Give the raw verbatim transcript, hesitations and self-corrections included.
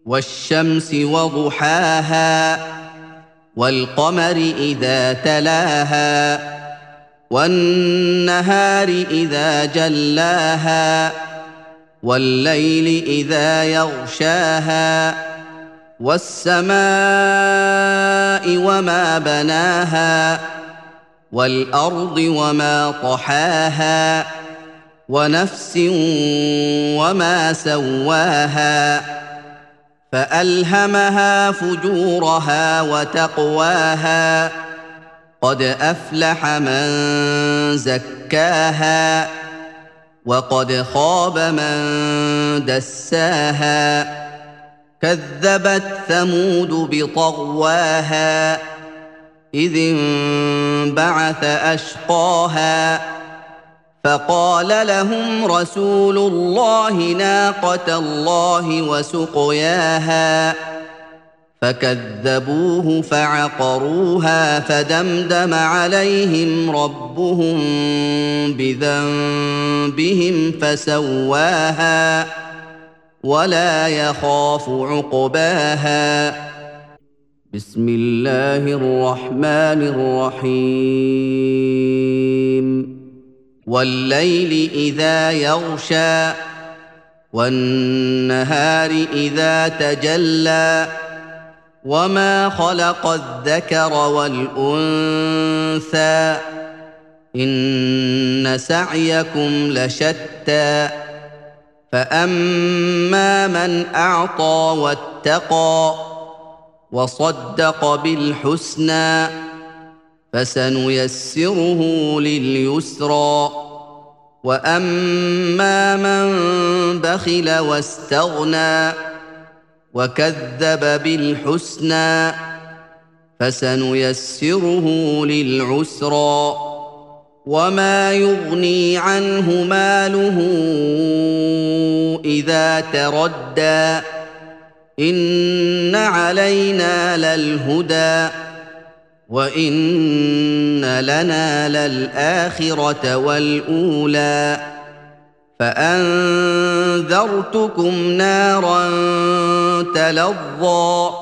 والشمس وضحاها والقمر إذا تلاها والنهار إذا جلاها والليل إذا يغشاها والسماء وما بناها والأرض وما طحاها ونفس وما سواها فألهمها فجورها وتقواها قد أفلح من زكاها وقد خاب من دساها كذبت ثمود بطغواها إذ انبعث أشقاها فقال لهم رسول الله ناقة الله وسقياها فكذبوه فعقروها فدمدم عليهم ربهم بذنبهم فسواها ولا يخاف عقباها. بسم الله الرحمن الرحيم. والليل إذا يغشى والنهار إذا تجلى وما خلق الذكر والأنثى إن سعيكم لشتى فأما من أعطى واتقى وصدق بالحسنى فسنيسره لليسرى وأما من بخل واستغنى وكذب بالحسنى فسنيسره للعسرى وما يغني عنه ماله إذا تردى إن علينا للهدى وإن لنا للآخرة والأولى فأنذرتكم نارا تلظى